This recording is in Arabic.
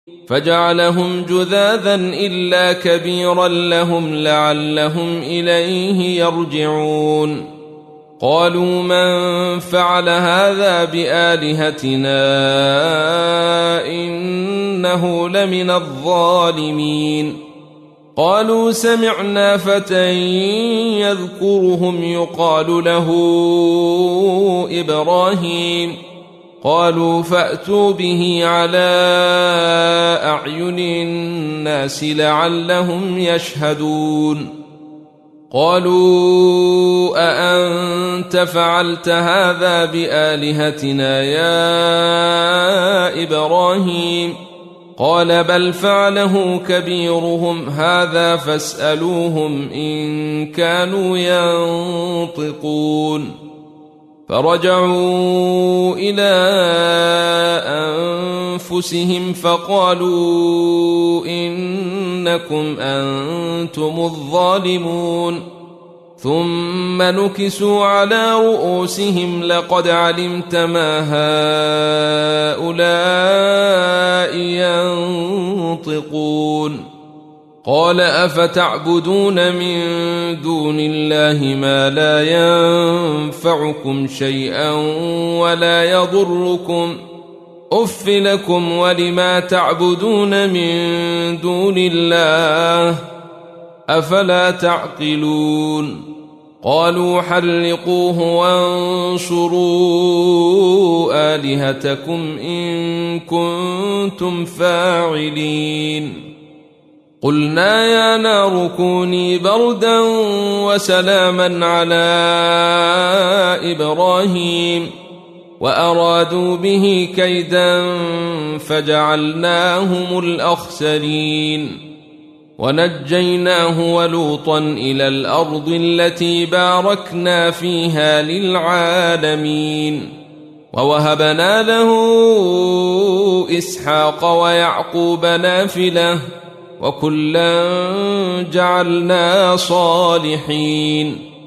فجعلهم جذاذا إلا كبيرا لهم لعلهم إليه يرجعون قالوا من فعل هذا بآلهتنا إنه لمن الظالمين قالوا سمعنا فتى يذكرهم يقال له إبراهيم قالوا فأتوا به على أعين الناس لعلهم يشهدون قالوا أأنت فعلت هذا بآلهتنا يا إبراهيم قال بل فعله كبيرهم هذا فاسألوهم إن كانوا ينطقون فرجعوا إلى أنفسهم فقالوا إنكم أنتم الظالمون ثم نكسوا على رؤوسهم لقد علمت ما هؤلاء ينطقون قال أفتعبدون من دون الله ما لا ينفعكم شيئا ولا يضركم أف لكم ولما تعبدون من دون الله أفلا تعقلون قالوا حرقوه وانصروا آلهتكم إن كنتم فاعلين قلنا يا نار كوني بردا وسلاما على إبراهيم وأرادوا به كيدا فجعلناهم الأخسرين ونجيناه ولوطا إلى الأرض التي باركنا فيها للعالمين ووهبنا له إسحاق ويعقوب نافلة وكلا جعلنا صالحين